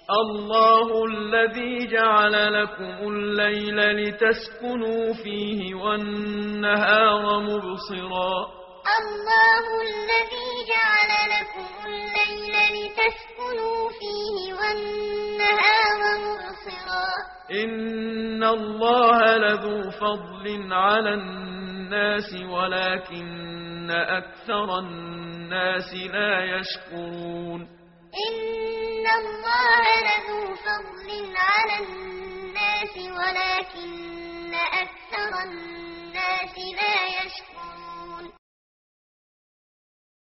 الله الذي جعل لكم الليل لتسكنوا فيه والنهار مبصرا. الله الذي جعل لكم الليل لتسكنوا فيه والنهار مبصرا. إن الله لذو فضل على الناس ولكن أكثر الناس لا يشكرون. إن الله لذو فضل على الناس ولكن أكثر الناس